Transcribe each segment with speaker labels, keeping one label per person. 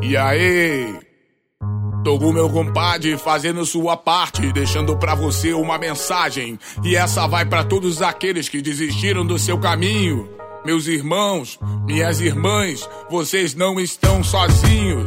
Speaker 1: E aí? Tô com meu compadre fazendo sua parte, deixando pra você uma mensagem. E essa vai pra todos aqueles que desistiram do seu caminho. Meus irmãos, minhas irmãs, vocês não estão sozinhos.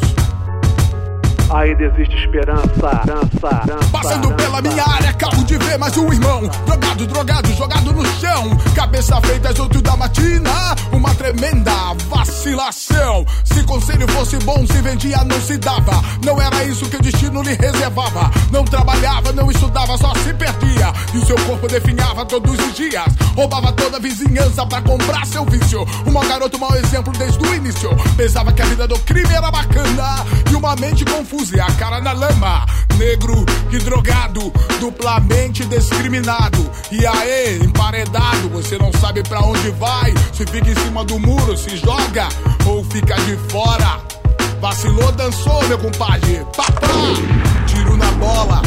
Speaker 2: Ainda existe esperança.
Speaker 1: Passando pela minha área, acabo de ver mais um irmão drogado, jogado no chão. Cabeça feita às 8 da matina, uma tremenda vacilação. Se conselho fosse bom, se vendia, não se dava. Não era isso que o destino lhe reservava. Não trabalhava, não estudava, só se perdia. E o seu corpo definhava todos os dias. Roubava toda a vizinhança pra comprar seu vício. Um mau garoto, mau exemplo desde o início. Pensava que a vida do crime era bacana. E uma mente confusa e a cara na lama. Negro e drogado, duplamente discriminado. E aí, emparedado, você não sabe pra onde vai. Se fica em cima do muro, se joga ou fica de fora. Vacilou, dançou, meu compadre. Papá, tiro na bola.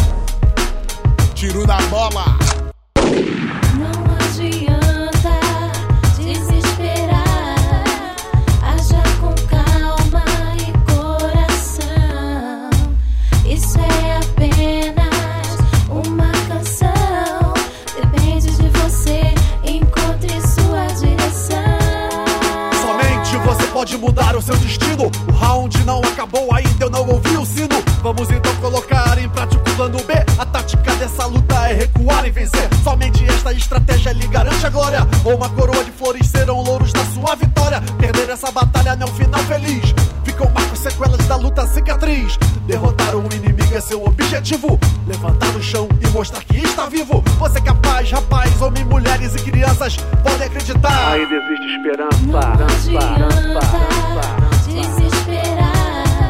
Speaker 1: Tiro na bola.
Speaker 3: Não adianta desesperar. Haja com calma e coração. Isso é apenas uma canção. Depende de você, encontre sua direção.
Speaker 2: Somente você pode mudar o seu destino. O round não acabou ainda, eu não ouvi o sino. Vamos então colocar em prática o plano B. A tática dessa luta é recuar e vencer. Somente esta estratégia lhe garante a glória. Ou uma coroa de flores serão louros da sua vitória. Perder essa batalha não é um final feliz. Ficam marcos, sequelas da luta, cicatriz. Derrotar um inimigo é seu objetivo. Levantar no chão e mostrar que está vivo. Você é capaz, rapaz, homens, mulheres e crianças podem acreditar. Ainda existe esperança.
Speaker 3: Não adianta desesperar.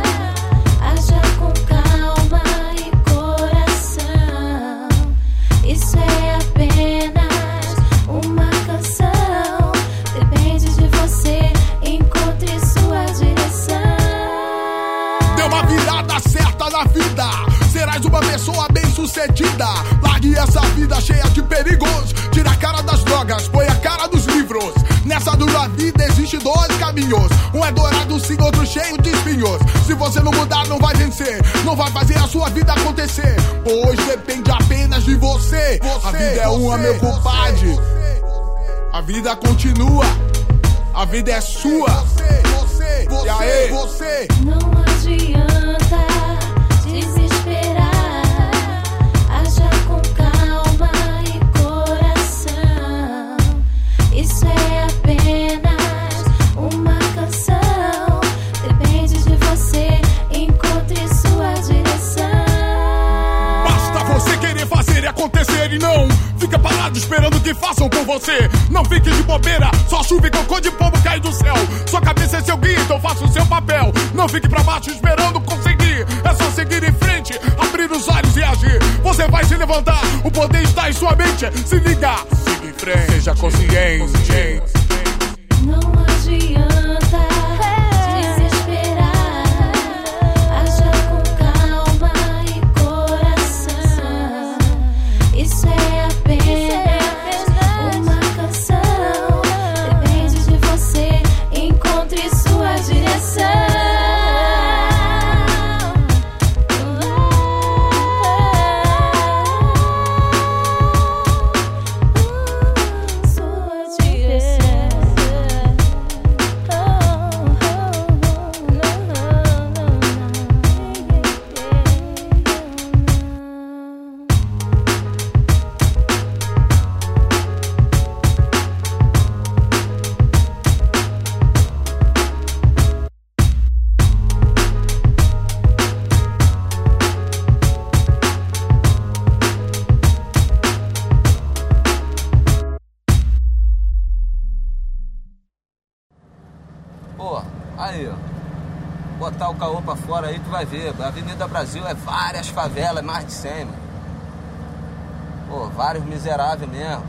Speaker 3: Haja com calma e coração. Isso é apenas uma canção. Depende de você, encontre sua direção.
Speaker 1: Deu uma virada certa na vida. Serás uma pessoa bem-sucedida. Largue essa vida cheia de perigos. Tira a cara das drogas, põe a cara dos livros. Nessa dura vida existe dois caminhos. Um é dourado sim, outro cheio de espinhos. Se você não mudar, não vai vencer. Não vai fazer a sua vida acontecer. Pois depende apenas de você. A vida é uma, meu compadre. A vida continua. A vida é sua. E aí?
Speaker 3: Não adianta desesperar. Haja com calma e coração. Isso é apenas uma canção. Depende de você, encontre sua direção.
Speaker 1: Basta você querer fazer e acontecer e não fica parado esperando que façam por você. Não fique de bobeira, só chuva e cocô de pombo cai do céu. Sua cabeça é seu guia, então faça o seu papel. Não fique pra baixo esperando conseguir. É só seguir em frente, abrir os olhos e agir. Você vai se levantar, o poder está em sua mente. Se liga, siga em frente, seja consciente.
Speaker 3: Não adianta desesperar. Haja com calma e coração. Isso é apenas uma canção. Depende de você, encontre sua direção. Sua direção.
Speaker 4: Pô, aí, ó. Botar o caô pra fora aí, tu vai ver. A Avenida Brasil é várias favelas, mais de 100, mano. Pô, vários miseráveis mesmo.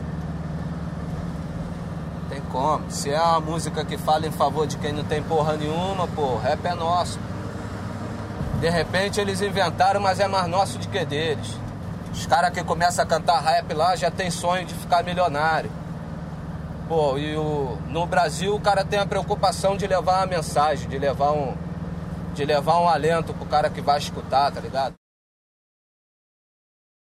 Speaker 4: Tem como. Se é uma música que fala em favor de quem não tem porra nenhuma, pô, o rap é nosso. De repente eles inventaram, mas é mais nosso do que deles. Os caras que começam a cantar rap lá já tem sonho de ficar milionário. Pô, e no Brasil o cara tem a preocupação de levar uma mensagem, de levar de levar um alento pro cara que vai escutar, tá ligado?